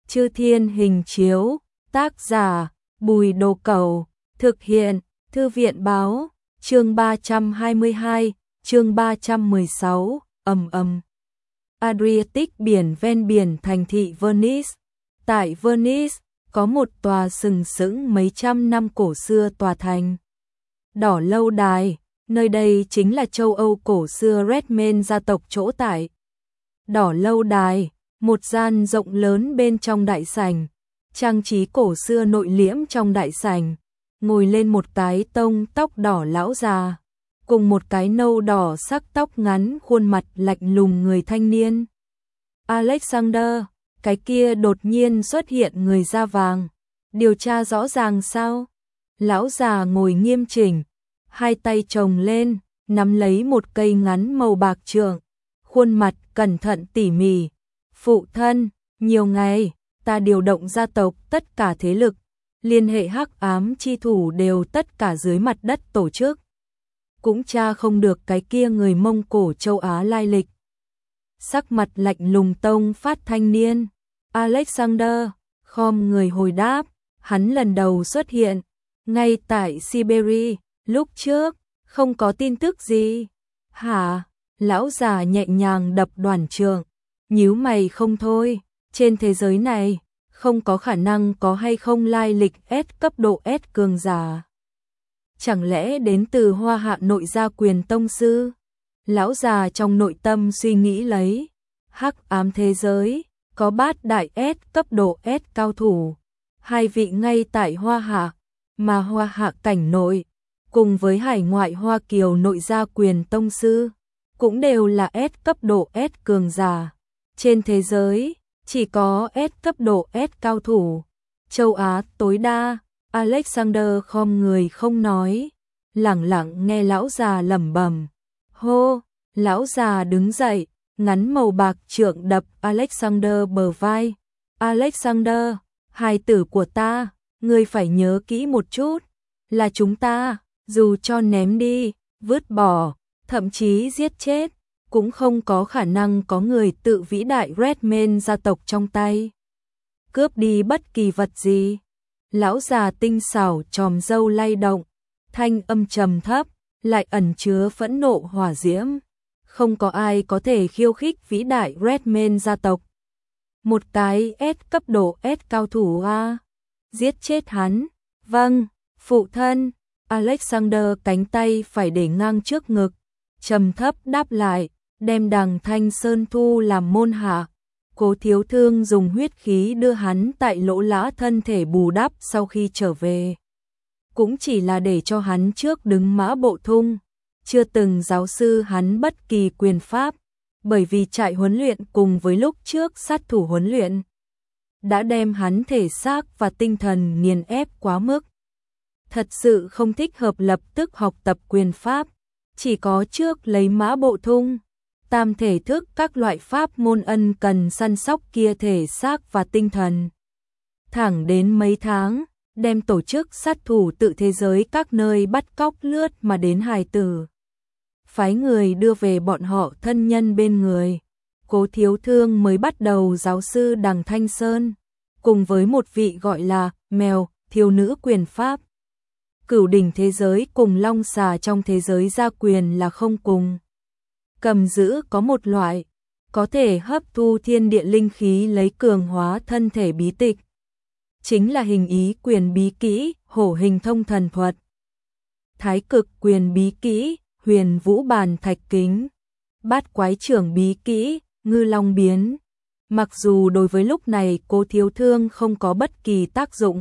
Chư Thiên Hình Chiếu, tác giả Bùi Đồ Cẩu, thực hiện Thư viện Báo, chương 322, chương 316, Adriatic biển ven biển thành thị Venice. Tại Venice, có một tòa sừng sững mấy trăm năm cổ xưa tòa thành đỏ lâu đài, nơi đây chính là châu Âu cổ xưa Redmen gia tộc chỗ tại. Đỏ lâu đài, một gian rộng lớn bên trong đại sảnh, trang trí cổ xưa nội liễm trong đại sảnh, ngồi lên một cái tông tóc đỏ lão già, cùng một cái nâu đỏ sắc tóc ngắn khuôn mặt lạnh lùng người thanh niên. Alexander, cái kia đột nhiên xuất hiện người da vàng, điều tra rõ ràng sao? Lão già ngồi nghiêm chỉnh, hai tay chồng lên, nắm lấy một cây ngắn màu bạc trượng, khuôn mặt cẩn thận tỉ mỉ. Phụ thân, nhiều ngày, ta điều động gia tộc tất cả thế lực, liên hệ hắc ám chi thủ đều tất cả dưới mặt đất tổ chức. Cũng tra không được cái kia người Mông Cổ châu Á lai lịch. Sắc mặt lạnh lùng tông phát thanh niên. Alexander, khom người hồi đáp, hắn lần đầu xuất hiện, ngay tại Siberia, lúc trước, không có tin tức gì. Hả? Lão già nhẹ nhàng đập đoàn trượng, nhíu mày không thôi, trên thế giới này, không có khả năng có hay không lai lịch S cấp độ S cường giả. Chẳng lẽ đến từ Hoa Hạ nội gia quyền tông sư? Lão già trong nội tâm suy nghĩ lấy, hắc ám thế giới, có bát đại S cấp độ S cao thủ, hai vị ngay tại Hoa Hạ, mà Hoa Hạ cảnh nội, cùng với hải ngoại Hoa Kiều nội gia quyền tông sư, cũng đều là S cấp độ S cường giả. Trên thế giới, chỉ có S cấp độ S cao thủ. Châu Á tối đa, Alexander khom người không nói, lẳng lặng nghe lão già lẩm bẩm. Hô, lão già đứng dậy, ngắn màu bạc trượng đập Alexander bờ vai. Alexander, hài tử của ta, ngươi phải nhớ kỹ một chút, là chúng ta, dù cho ném đi, vứt bỏ, thậm chí giết chết, cũng không có khả năng có người tự vĩ đại Redmen gia tộc trong tay cướp đi bất kỳ vật gì. Lão già tinh xảo chòm râu lay động, thanh âm trầm thấp, lại ẩn chứa phẫn nộ hỏa diễm. Không có ai có thể khiêu khích vĩ đại Redmen gia tộc. Một cái S cấp độ S cao thủ a, giết chết hắn. Vâng, phụ thân. Alexander cánh tay phải để ngang trước ngực, trầm thấp đáp lại, đem Đằng Thanh Sơn thu làm môn hạ. Cố Thiếu Thương dùng huyết khí đưa hắn tại Lỗ Lã thân thể bù đắp sau khi trở về. Cũng chỉ là để cho hắn trước đứng mã bộ thung, chưa từng giáo sư hắn bất kỳ quyền pháp, bởi vì trại huấn luyện cùng với lúc trước sát thủ huấn luyện đã đem hắn thể xác và tinh thần nghiền ép quá mức. Thật sự không thích hợp lập tức học tập quyền pháp, chỉ có trước lấy mã bộ thung, tam thể thức các loại pháp môn ân cần săn sóc kia thể xác và tinh thần. Thẳng đến mấy tháng, đem tổ chức sát thủ tự thế giới các nơi bắt cóc lướt mà đến hài tử. Phái người đưa về bọn họ thân nhân bên người. Cố Thiếu Thương mới bắt đầu giáo sư Đằng Thanh Sơn, cùng với một vị gọi là Mèo, thiếu nữ quyền pháp. Cửu đỉnh thế giới cùng long xà trong thế giới gia quyền là không cùng. Cầm giữ có một loại, có thể hấp thu thiên địa linh khí lấy cường hóa thân thể bí tịch. Chính là hình ý quyền bí kỹ, hổ hình thông thần thuật. Thái cực quyền bí kỹ, huyền vũ bàn thạch kính. Bát quái trưởng bí kỹ, ngư long biến. Mặc dù đối với lúc này Cố Thiếu Thương không có bất kỳ tác dụng,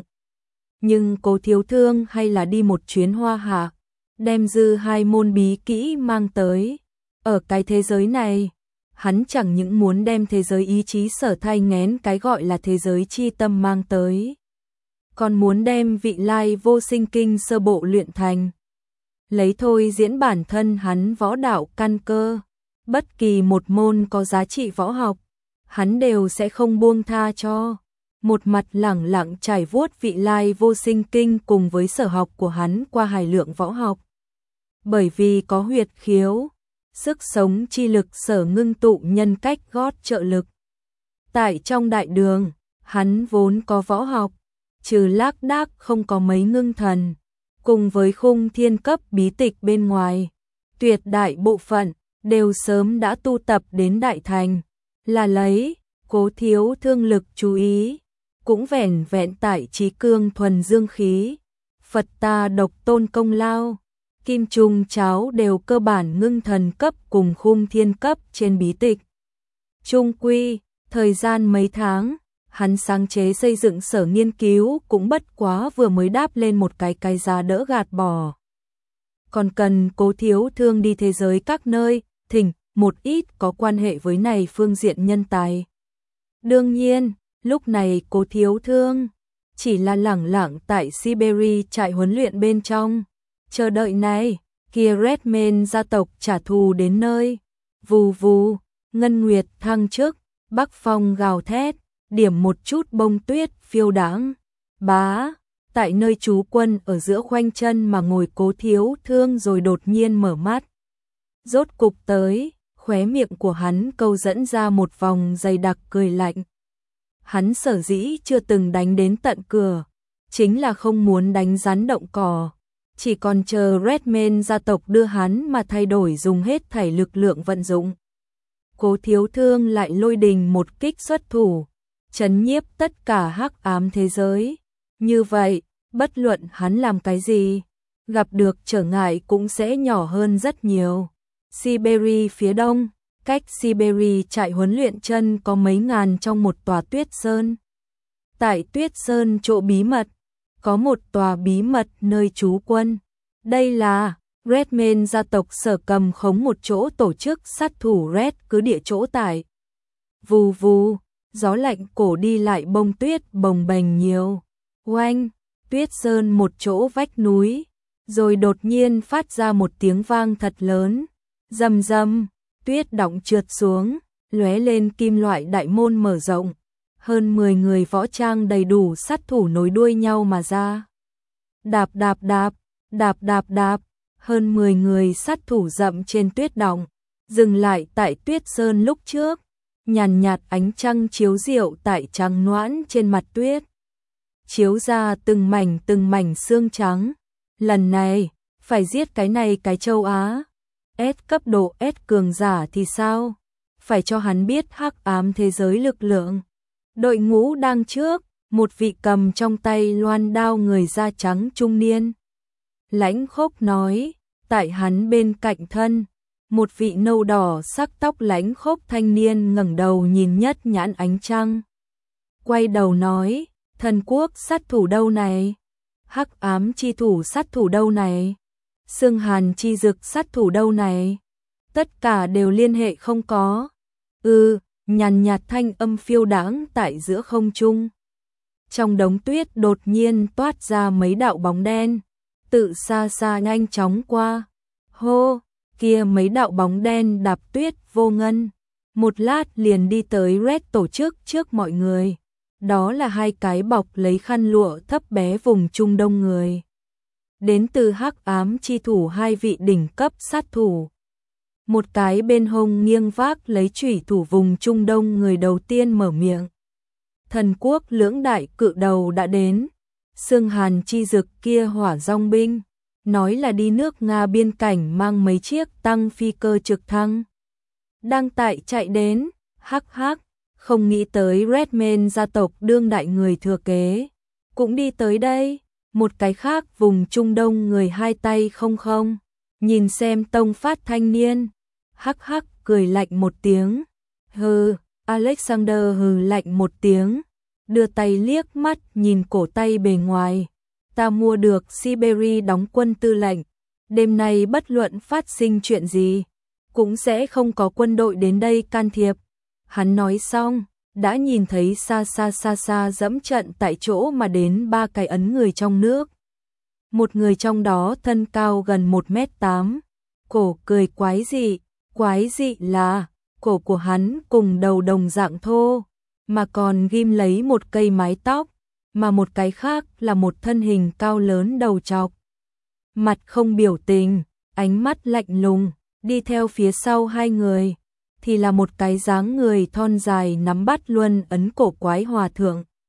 nhưng Cố Thiếu Thương hay là đi một chuyến Hoa Hạ, đem dư hai môn bí kỹ mang tới. Ở cái thế giới này, hắn chẳng những muốn đem thế giới ý chí sở thai nghén cái gọi là thế giới chi tâm mang tới, còn muốn đem vị lai vô sinh kinh sơ bộ luyện thành. Lấy thôi diễn bản thân hắn võ đạo căn cơ, bất kỳ một môn có giá trị võ học, hắn đều sẽ không buông tha cho. Một mặt lẳng lặng trải vuốt vị lai vô sinh kinh cùng với sở học của hắn qua hài lượng võ học. Bởi vì có huyệt khiếu, sức sống chi lực sở ngưng tụ nhân cách gót trợ lực. Tại trong đại đường, Hắn vốn có võ học, trừ lác đác không có mấy ngưng thần, cùng với khung thiên cấp bí tịch bên ngoài, tuyệt đại bộ phận đều sớm đã tu tập đến đại thành, là lấy Cố Thiếu Thương lực chú ý, cũng vẻn vẹn tại trí cương thuần dương khí, Phật ta độc tôn công lao, kim trùng cháo đều cơ bản ngưng thần cấp cùng khung thiên cấp trên bí tịch. Trung quy, thời gian mấy tháng, hắn sáng chế xây dựng sở nghiên cứu cũng bất quá vừa mới đáp lên một cái giá đỡ gạt bỏ. Còn cần Cố Thiếu Thương đi thế giới các nơi, thỉnh một ít có quan hệ với này phương diện nhân tài. Đương nhiên, lúc này Cố Thiếu Thương chỉ là lẳng lặng tại Siberia trại huấn luyện bên trong, chờ đợi này, kia Redman gia tộc trả thù đến nơi. Vù vù, ngân nguyệt thăng chức, bắc phong gào thét, điểm một chút bông tuyết phiêu đãng. Bá, tại nơi trú quân ở giữa khoanh chân mà ngồi Cố Thiếu Thương rồi đột nhiên mở mắt. Rốt cục tới, khóe miệng của hắn câu dẫn ra một vòng dày đặc cười lạnh. Hắn sở dĩ chưa từng đánh đến tận cửa, chính là không muốn đánh rắn động cỏ, chỉ còn chờ Redman gia tộc đưa hắn mà thay đổi dùng hết thảy lực lượng vận dụng. Cố Thiếu Thương lại lôi đình một kích xuất thủ, trấn nhiếp tất cả hắc ám thế giới. Như vậy, bất luận hắn làm cái gì, gặp được trở ngại cũng sẽ nhỏ hơn rất nhiều. Siberia phía đông, cách Siberia trại huấn luyện chân có mấy ngàn trong một tòa tuyết sơn. Tại tuyết sơn chỗ bí mật, có một tòa bí mật nơi trú quân. Đây là Redman gia tộc sở cầm khống một chỗ tổ chức sát thủ Red cứ địa chỗ tại. Vù vù, gió lạnh cổ đi lại bông tuyết bồng bềnh nhiều. Oanh, tuyết sơn một chỗ vách núi, rồi đột nhiên phát ra một tiếng vang thật lớn. Rầm rầm, tuyết đọng trượt xuống, lóe lên kim loại đại môn mở rộng. Hơn 10 người võ trang đầy đủ sát thủ nối đuôi nhau mà ra. Đạp đạp đạp, đạp đạp đạp, hơn 10 người sát thủ dậm trên tuyết đọng, dừng lại tại tuyết sơn lúc trước. Nhàn nhạt ánh trăng chiếu rượu tại trắng noãn trên mặt tuyết, chiếu ra từng mảnh xương trắng. Lần này, phải giết cái này cái châu Á. S cấp độ S cường giả thì sao? Phải cho hắn biết hắc ám thế giới lực lượng. Đội ngũ đang trước, một vị cầm trong tay loan đao người da trắng trung niên. Lãnh Khốc nói, tại hắn bên cạnh thân, một vị nâu đỏ sắc tóc lãnh khốc thanh niên ngẩng đầu nhìn nhất nhãn ánh trăng. Quay đầu nói, thần quốc sát thủ đâu này? Hắc ám chi thủ sát thủ đâu này? Xương hàn chi dực sát thủ đâu này? Tất cả đều liên hệ không có. Nhàn nhạt thanh âm phiêu đãng tại giữa không trung. Trong đống tuyết đột nhiên toát ra mấy đạo bóng đen, tự xa xa nhanh chóng qua. Hô, kia mấy đạo bóng đen đạp tuyết vô ngân, một lát liền đi tới Red tổ chức trước mọi người. Đó là hai cái bọc lấy khăn lụa thấp bé vùng Trung Đông người. Đến từ hắc ám chi thủ hai vị đỉnh cấp sát thủ. Một cái bên hông nghiêng vác lấy chủy thủ vùng Trung Đông người đầu tiên mở miệng. Thần quốc lưỡng đại cự đầu đã đến. Xương hàn chi dực kia hỏa dòng binh, nói là đi nước Nga biên cảnh mang mấy chiếc tăng phi cơ trực thăng. Đang tại chạy đến, hắc hắc, không nghĩ tới Redman gia tộc đương đại người thừa kế. Cũng đi tới đây, một cái khác vùng Trung Đông người hai tay không không. Nhìn xem tông phát thanh niên, hắc hắc cười lạnh một tiếng. Hừ, Alexander hừ lạnh một tiếng, đưa tay liếc mắt nhìn cổ tay bề ngoài. Ta mua được Siberia đóng quân tư lệnh, đêm nay bất luận phát sinh chuyện gì, cũng sẽ không có quân đội đến đây can thiệp. Hắn nói xong, đã nhìn thấy xa dẫm trận tại chỗ mà đến ba cái ấn người trong nước. Một người trong đó thân cao gần 1m8, cổ cười quái dị là cổ của hắn cùng đầu đồng dạng thô, mà còn ghim lấy một cây mái tóc, mà một cái khác là một thân hình cao lớn đầu trọc. Mặt không biểu tình, ánh mắt lạnh lùng, đi theo phía sau hai người, thì là một cái dáng người thon dài nắm bắt luân ấn cổ quái hòa thượng.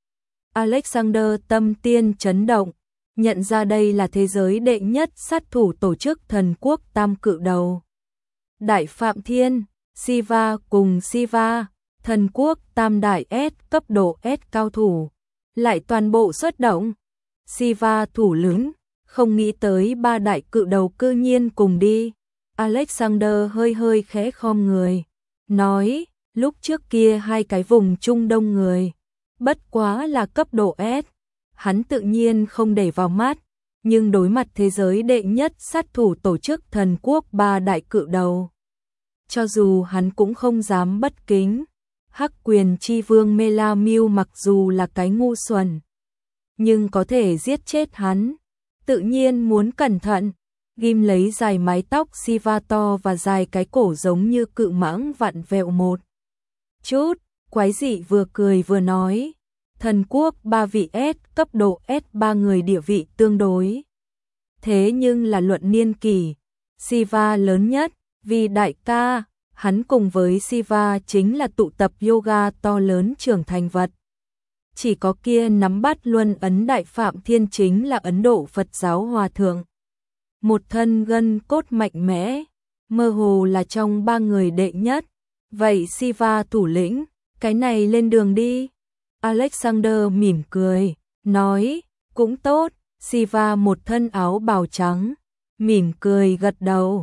Alexander tâm tiên chấn động, nhận ra đây là thế giới đệ nhất sát thủ tổ chức thần quốc tam cự đầu. Đại Phạm Thiên, Siva cùng Siva, thần quốc tam đại S cấp độ S cao thủ, lại toàn bộ xuất động. Siva thủ lĩnh, không nghĩ tới ba đại cự đầu cư nhiên cùng đi. Alexander hơi hơi khẽ khom người, nói, lúc trước kia hai cái vùng Trung Đông người, bất quá là cấp độ S, hắn tự nhiên không để vào mắt, nhưng đối mặt thế giới đệ nhất sát thủ tổ chức thần quốc ba đại cự đầu, cho dù hắn cũng không dám bất kính. Hắc Quyền Chi Vương Melamil mặc dù là cái ngu xuẩn, nhưng có thể giết chết hắn, tự nhiên muốn cẩn thận. Ghim lấy dài mái tóc Siva to và dài cái cổ giống như cự mãng vặn vẹo một chút, quái dị vừa cười vừa nói, thần quốc ba vị S cấp độ S ba người địa vị tương đối. Thế nhưng là luận niên kỷ, Siva lớn nhất, vì đại ca, hắn cùng với Siva chính là tụ tập yoga to lớn trưởng thành vật. Chỉ có kia nắm bắt luân ấn Đại Phạm Thiên chính là Ấn Độ Phật giáo hòa thượng. Một thân gân cốt mạnh mẽ, mơ hồ là trong ba người đệ nhất. Vậy Siva thủ lĩnh, cái này lên đường đi. Alexander mỉm cười, nói, cũng tốt. Siva một thân áo bào trắng, mỉm cười gật đầu.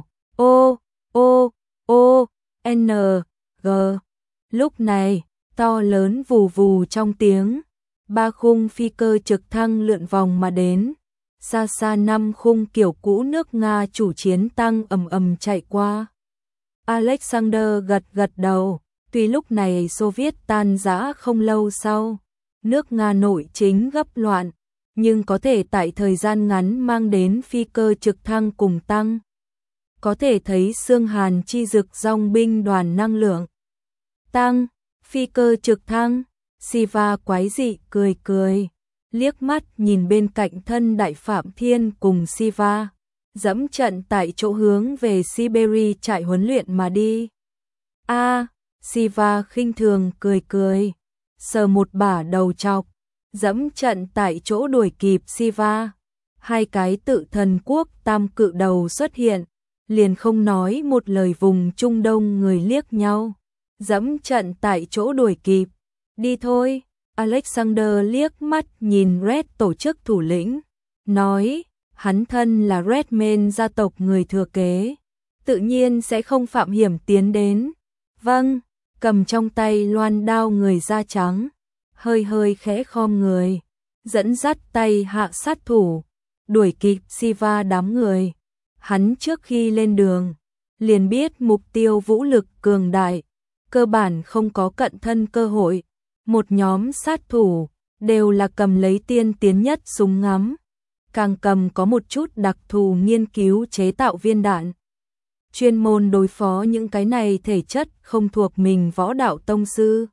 Ô, N, G. Lúc này, to lớn vù vù trong tiếng, ba khung phi cơ trực thăng lượn vòng mà đến. Xa xa năm khung kiểu cũ nước Nga chủ chiến tăng ầm ầm chạy qua. Alexander gật đầu, tuy lúc này Xô Viết tan rã không lâu sau, nước Nga nội chính gấp loạn, nhưng có thể tại thời gian ngắn mang đến phi cơ trực thăng cùng tăng. Có thể thấy xương hàn chi dực dòng binh đoàn năng lượng. Tăng, phi cơ trực thăng, Siva quái dị cười, liếc mắt nhìn bên cạnh thân Đại Phạm Thiên cùng Siva, dẫm trận tại chỗ hướng về Siberia trại huấn luyện mà đi. Siva khinh thường cười, sờ một bả đầu trọc, dẫm trận tại chỗ đuổi kịp Siva. Hai cái tự thần quốc tam cự đầu xuất hiện, liền không nói một lời vùng Trung Đông người liếc nhau, dẫm trận tại chỗ đuổi kịp. Đi thôi. Alexander liếc mắt nhìn Red tổ chức thủ lĩnh, nói, hắn thân là Redman gia tộc người thừa kế, tự nhiên sẽ không phạm hiểm tiến đến. Vâng, cầm trong tay loan đao người da trắng, hơi khẽ khom người, dẫn dắt tay hạ sát thủ, đuổi kịp Siva đám người. Hắn trước khi lên đường, liền biết mục tiêu vũ lực cường đại, cơ bản không có cận thân cơ hội. Một nhóm sát thủ, đều là cầm lấy tiên tiến nhất súng ngắm, càng cầm có một chút đặc thù nghiên cứu chế tạo viên đạn. Chuyên môn đối phó những cái này thể chất không thuộc mình võ đạo tông sư.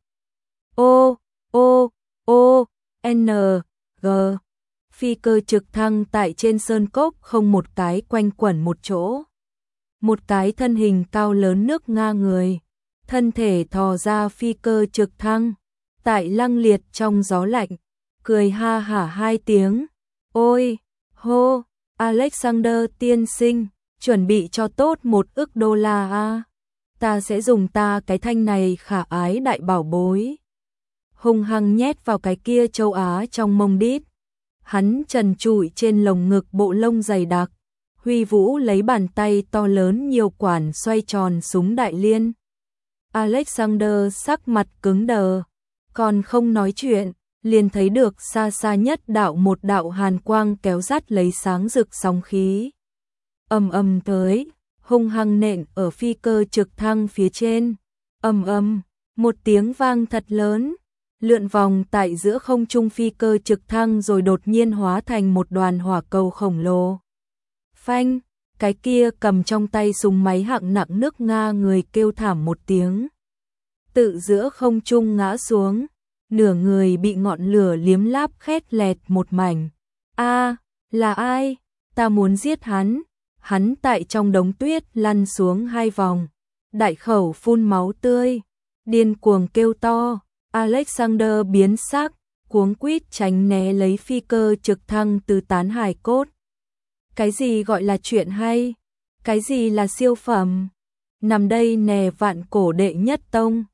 N, G. Phi cơ trực thăng tại trên sơn cốc không một cái quanh quẩn một chỗ. Một cái thân hình cao lớn nước Nga người, thân thể thò ra phi cơ trực thăng, tại lăng liệt trong gió lạnh, cười ha hả hai tiếng. Ôi, hô, Alexander tiên sinh, chuẩn bị cho tốt $1 ức. Ta sẽ dùng ta cái thanh này khả ái đại bảo bối. Hung hăng nhét vào cái kia châu Á trong mông đít. Hắn trần trụi trên lồng ngực bộ lông dày đặc, huy vũ lấy bàn tay to lớn nhiều quản xoay tròn súng đại liên. Alexander sắc mặt cứng đờ, còn không nói chuyện, liền thấy được xa xa nhất một đạo hàn quang kéo dắt lấy sáng rực sóng khí. Ầm tới, hung hăng nện ở phi cơ trực thăng phía trên. Ầm, một tiếng vang thật lớn, lượn vòng tại giữa không trung phi cơ trực thăng rồi đột nhiên hóa thành một đoàn hỏa cầu khổng lồ. Phanh, cái kia cầm trong tay súng máy hạng nặng nước Nga người kêu thảm một tiếng. Tự giữa không trung ngã xuống, nửa người bị ngọn lửa liếm láp khét lẹt một mảnh. Là ai? Ta muốn giết hắn. Hắn tại trong đống tuyết lăn xuống 2 vòng, đại khẩu phun máu tươi, điên cuồng kêu to. Alexander biến sắc, cuống quýt tránh né lấy phi cơ trực thăng từ tán hài cốt. Cái gì gọi là chuyện hay? Cái gì là siêu phẩm? Nằm đây nè vạn cổ đệ nhất tông.